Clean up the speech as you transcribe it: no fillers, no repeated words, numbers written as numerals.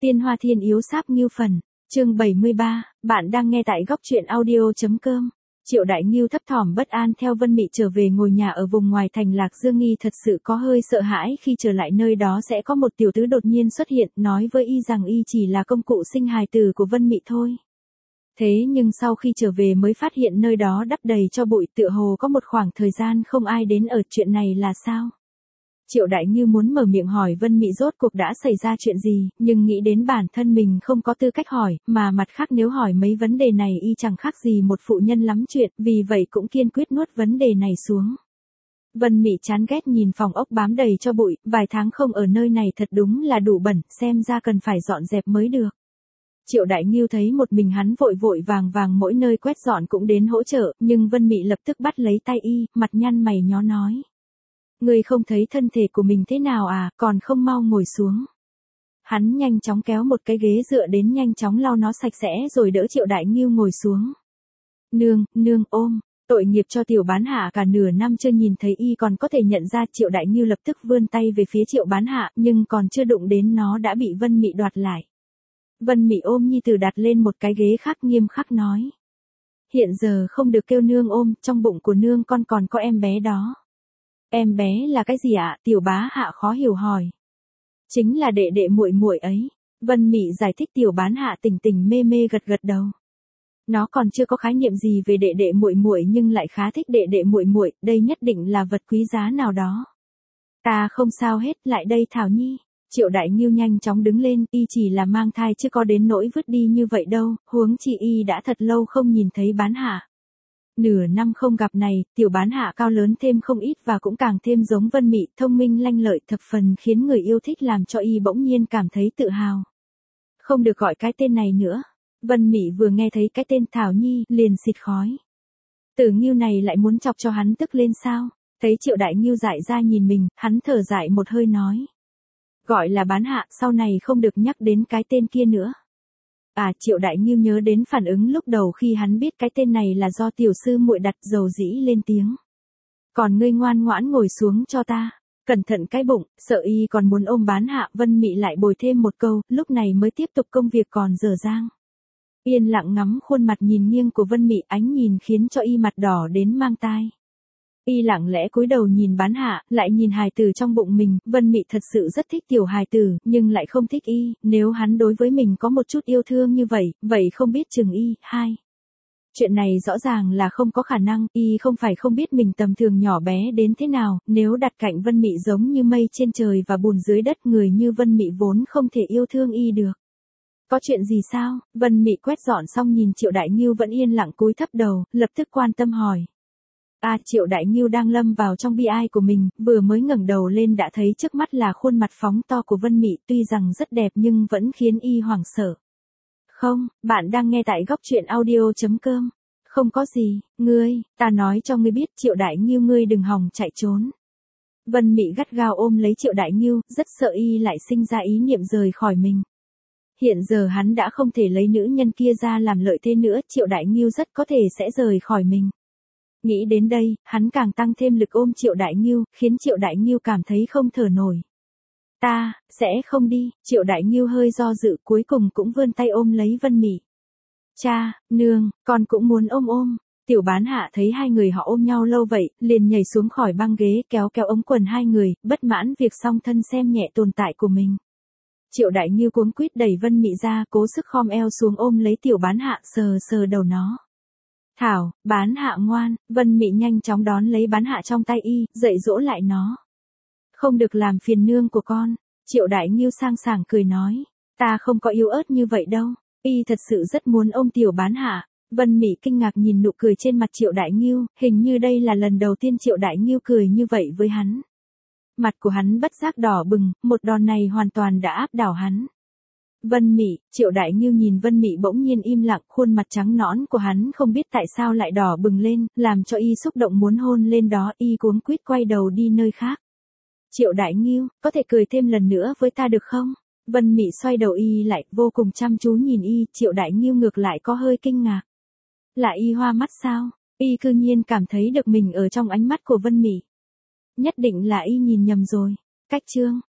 Tiên Hoa Thiên Yếu Sáp Ngưu Phần, chương 73, bạn đang nghe tại góc truyện audio.com. Triệu Đại Ngưu thấp thỏm bất an theo Vân Mị trở về ngồi nhà ở vùng ngoài thành Lạc Dương, nghi thật sự có hơi sợ hãi khi trở lại nơi đó sẽ có một tiểu tứ đột nhiên xuất hiện, nói với y rằng y chỉ là công cụ sinh hài tử của Vân Mị thôi. Thế nhưng sau khi trở về mới phát hiện nơi đó đắp đầy cho bụi, tựa hồ có một khoảng thời gian không ai đến ở, chuyện này là sao? Triệu Đại Ngưu muốn mở miệng hỏi Vân Mị rốt cuộc đã xảy ra chuyện gì, nhưng nghĩ đến bản thân mình không có tư cách hỏi, mà mặt khác nếu hỏi mấy vấn đề này y chẳng khác gì một phụ nhân lắm chuyện, vì vậy cũng kiên quyết nuốt vấn đề này xuống. Vân Mị chán ghét nhìn phòng ốc bám đầy cho bụi, vài tháng không ở nơi này thật đúng là đủ bẩn, xem ra cần phải dọn dẹp mới được. Triệu Đại Ngưu thấy một mình hắn vội vội vàng vàng mỗi nơi quét dọn cũng đến hỗ trợ, nhưng Vân Mị lập tức bắt lấy tay y, mặt nhăn mày nhó nói. Ngươi không thấy thân thể của mình thế nào à, còn không mau ngồi xuống. Hắn nhanh chóng kéo một cái ghế dựa đến, nhanh chóng lau nó sạch sẽ rồi đỡ Triệu Đại Ngưu ngồi xuống. Nương ôm, tội nghiệp cho tiểu bán hạ, cả nửa năm chưa nhìn thấy y còn có thể nhận ra. Triệu Đại Ngưu lập tức vươn tay về phía Triệu bán hạ, nhưng còn chưa đụng đến nó đã bị Vân Mị đoạt lại. Vân Mị ôm nhi tử đặt lên một cái ghế khác, nghiêm khắc nói. Hiện giờ không được kêu nương ôm, trong bụng của nương con còn có em bé đó. Em bé là cái gì ạ? Tiểu bá hạ khó hiểu hỏi. Chính là đệ đệ muội muội ấy. Vân Mị giải thích. Tiểu bán hạ tỉnh tỉnh mê mê gật gật đầu. Nó còn chưa có khái niệm gì về đệ đệ muội muội nhưng lại khá thích đệ đệ muội muội, đây nhất định là vật quý giá nào đó. Ta không sao hết, lại đây Thảo Nhi. Triệu Đại Ngưu nhanh chóng đứng lên, y chỉ là mang thai chứ có đến nỗi vứt đi như vậy đâu, huống chi y đã thật lâu không nhìn thấy bán hạ. Nửa năm không gặp này, tiểu bán hạ cao lớn thêm không ít và cũng càng thêm giống Vân Mị, thông minh lanh lợi thập phần khiến người yêu thích, làm cho y bỗng nhiên cảm thấy tự hào. Không được gọi cái tên này nữa. Vân Mị vừa nghe thấy cái tên Thảo Nhi, liền xịt khói. Tử Ngưu này lại muốn chọc cho hắn tức lên sao? Thấy Triệu Đại Ngưu dại ra nhìn mình, hắn thở dài một hơi nói. Gọi là bán hạ, sau này không được nhắc đến cái tên kia nữa. Triệu Đại Ngưu nhớ đến phản ứng lúc đầu khi hắn biết cái tên này là do tiểu sư muội đặt, dầu dĩ lên tiếng. Còn ngươi ngoan ngoãn ngồi xuống cho ta. Cẩn thận cái bụng, sợ y còn muốn ôm bán hạ. Vân Mị lại bồi thêm một câu, lúc này mới tiếp tục công việc còn dở dang. Yên lặng ngắm khuôn mặt nhìn nghiêng của Vân Mị, ánh nhìn khiến cho y mặt đỏ đến mang tai. Y lặng lẽ cúi đầu nhìn bán hạ, lại nhìn hài tử trong bụng mình. Vân Mị thật sự rất thích tiểu hài tử, nhưng lại không thích y. Nếu hắn đối với mình có một chút yêu thương như vậy, vậy không biết chừng y. Chuyện này rõ ràng là không có khả năng. Y không phải không biết mình tầm thường nhỏ bé đến thế nào, nếu đặt cạnh Vân Mị giống như mây trên trời và bùn dưới đất, người như Vân Mị vốn không thể yêu thương y được. Có chuyện gì sao? Vân Mị quét dọn xong nhìn Triệu Đại Ngưu vẫn yên lặng cúi thấp đầu, lập tức quan tâm hỏi. Triệu Đại Ngưu đang lâm vào trong bi ai của mình, vừa mới ngẩng đầu lên đã thấy trước mắt là khuôn mặt phóng to của Vân Mị, tuy rằng rất đẹp nhưng vẫn khiến y hoảng sợ. Không, bạn đang nghe tại góc truyện audio.com. Không có gì, ta nói cho ngươi biết, Triệu Đại Ngưu ngươi đừng hòng chạy trốn. Vân Mị gắt gao ôm lấy Triệu Đại Ngưu, rất sợ y lại sinh ra ý niệm rời khỏi mình. Hiện giờ hắn đã không thể lấy nữ nhân kia ra làm lợi thế nữa, Triệu Đại Ngưu rất có thể sẽ rời khỏi mình. Nghĩ đến đây, hắn càng tăng thêm lực ôm Triệu Đại Ngưu, khiến Triệu Đại Ngưu cảm thấy không thở nổi. Ta sẽ không đi. Triệu Đại Ngưu hơi do dự, cuối cùng cũng vươn tay ôm lấy Vân Mị. Cha, nương, con cũng muốn ôm. Tiểu bán hạ thấy hai người họ ôm nhau lâu vậy, liền nhảy xuống khỏi băng ghế, kéo ống quần hai người, bất mãn việc song thân xem nhẹ tồn tại của mình. Triệu Đại Ngưu cuống quýt đẩy Vân Mị ra, cố sức khom eo xuống ôm lấy tiểu bán hạ, sờ đầu nó. Thảo, bán hạ ngoan. Vân Mị nhanh chóng đón lấy bán hạ trong tay y, dạy dỗ lại nó. Không được làm phiền nương của con. Triệu Đại Ngưu sang sảng cười nói. Ta không có yếu ớt như vậy đâu. Y thật sự rất muốn ôm tiểu bán hạ. Vân Mị kinh ngạc nhìn nụ cười trên mặt Triệu Đại Ngưu, hình như đây là lần đầu tiên Triệu Đại Ngưu cười như vậy với hắn. Mặt của hắn bất giác đỏ bừng, một đòn này hoàn toàn đã áp đảo hắn. Vân Mị, Triệu Đại Ngưu nhìn Vân Mị bỗng nhiên im lặng, khuôn mặt trắng nõn của hắn không biết tại sao lại đỏ bừng lên, làm cho y xúc động muốn hôn lên đó, y cuống quýt quay đầu đi nơi khác. Triệu Đại Ngưu, có thể cười thêm lần nữa với ta được không? Vân Mị xoay đầu y lại, vô cùng chăm chú nhìn y, Triệu Đại Ngưu ngược lại có hơi kinh ngạc. Là y hoa mắt sao? Y cư nhiên cảm thấy được mình ở trong ánh mắt của Vân Mị. Nhất định là y nhìn nhầm rồi. Cách chương